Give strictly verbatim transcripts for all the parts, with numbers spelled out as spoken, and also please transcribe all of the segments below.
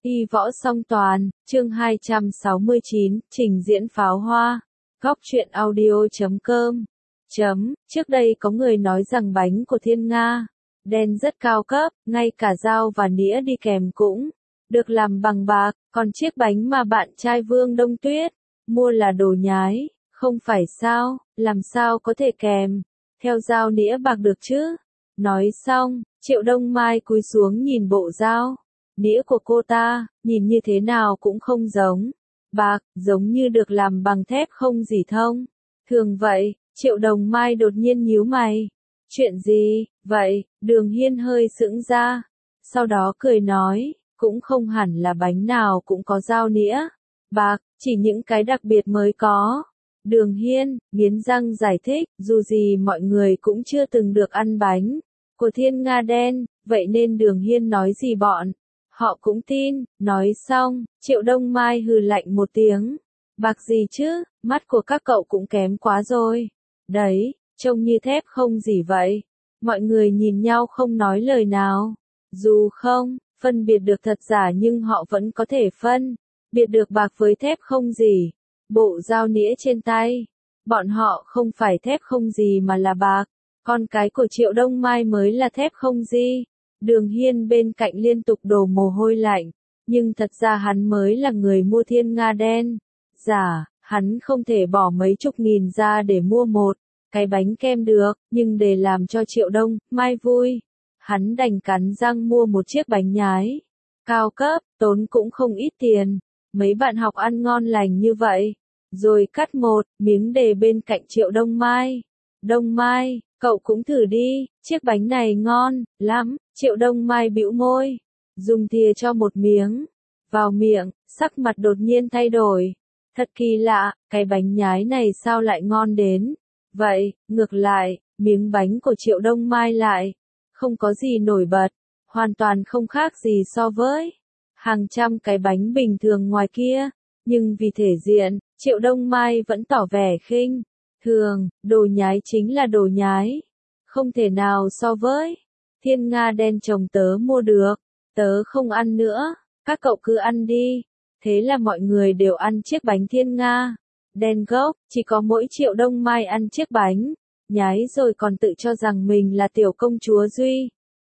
Y võ song toàn, chương hai trăm sáu mươi chín, trình diễn pháo hoa. Góc truyện audio chấm com. Chấm, trước đây có người nói rằng bánh của Thiên Nga đen rất cao cấp, ngay cả dao và nĩa đi kèm cũng được làm bằng bạc, còn chiếc bánh mà bạn trai Vương Đông Tuyết mua là đồ nhái, không phải sao, làm sao có thể kèm theo dao nĩa bạc được chứ? Nói xong, Triệu Đông Mai cúi xuống nhìn bộ dao nĩa của cô ta, nhìn như thế nào cũng không giống bạc, giống như được làm bằng thép không gì thông thường vậy. Triệu Đông Mai đột nhiên nhíu mày. Chuyện gì, vậy? Đường Hiên hơi sững ra, sau đó cười nói, cũng không hẳn là bánh nào cũng có dao nĩa bạc, chỉ những cái đặc biệt mới có. Đường Hiên nghiến răng giải thích, dù gì mọi người cũng chưa từng được ăn bánh của Thiên Nga đen, vậy nên Đường Hiên nói gì bọn họ cũng tin. Nói xong, Triệu Đông Mai hừ lạnh một tiếng. Bạc gì chứ, mắt của các cậu cũng kém quá rồi. Đấy, trông như thép không gì vậy. Mọi người nhìn nhau không nói lời nào. Dù không phân biệt được thật giả nhưng họ vẫn có thể phân biệt được bạc với thép không gì. Bộ dao nĩa trên tay bọn họ không phải thép không gì mà là bạc. Con cái của Triệu Đông Mai mới là thép không gì. Đường Hiên bên cạnh liên tục đổ mồ hôi lạnh, nhưng thật ra hắn mới là người mua Thiên Nga đen giả, hắn không thể bỏ mấy chục nghìn ra để mua một cái bánh kem được, nhưng để làm cho Triệu Đông Mai vui, hắn đành cắn răng mua một chiếc bánh nhái cao cấp, tốn cũng không ít tiền. Mấy bạn học ăn ngon lành như vậy, rồi cắt một miếng để bên cạnh Triệu Đông Mai. Đông Mai, cậu cũng thử đi, chiếc bánh này ngon lắm. Triệu Đông Mai bĩu môi, dùng thìa cho một miếng vào miệng, sắc mặt đột nhiên thay đổi. Thật kỳ lạ, cái bánh nhái này sao lại ngon đến vậy? Ngược lại, miếng bánh của Triệu Đông Mai lại không có gì nổi bật, hoàn toàn không khác gì so với hàng trăm cái bánh bình thường ngoài kia. Nhưng vì thể diện, Triệu Đông Mai vẫn tỏ vẻ khinh thường, đồ nhái chính là đồ nhái, không thể nào so với Thiên Nga đen chồng tớ mua được, tớ không ăn nữa, các cậu cứ ăn đi. Thế là mọi người đều ăn chiếc bánh Thiên Nga đen gốc, chỉ có mỗi Triệu Đông Mai ăn chiếc bánh nhái rồi còn tự cho rằng mình là tiểu công chúa duy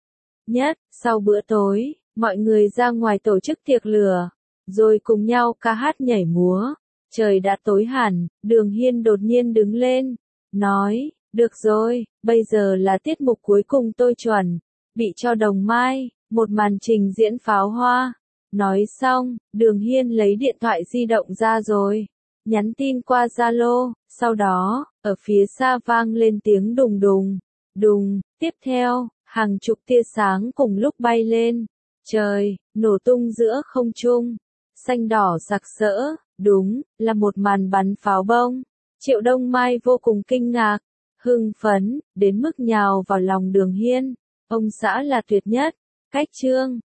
nhất. Sau bữa tối, mọi người ra ngoài tổ chức tiệc lửa, rồi cùng nhau ca hát nhảy múa. Trời đã tối hẳn, Đường Hiên đột nhiên đứng lên, nói, được rồi, bây giờ là tiết mục cuối cùng tôi chuẩn bị cho Đồng Mai, một màn trình diễn pháo hoa. Nói xong, Đường Hiên lấy điện thoại di động ra rồi nhắn tin qua Zalo, sau đó, ở phía xa vang lên tiếng đùng đùng, đùng, tiếp theo, hàng chục tia sáng cùng lúc bay lên trời, nổ tung giữa không trung, xanh đỏ sặc sỡ, đúng, là một màn bắn pháo bông. Triệu Đông Mai vô cùng kinh ngạc, hưng phấn, đến mức nhào vào lòng Đường Hiên. Ông xã là tuyệt nhất. Cách chương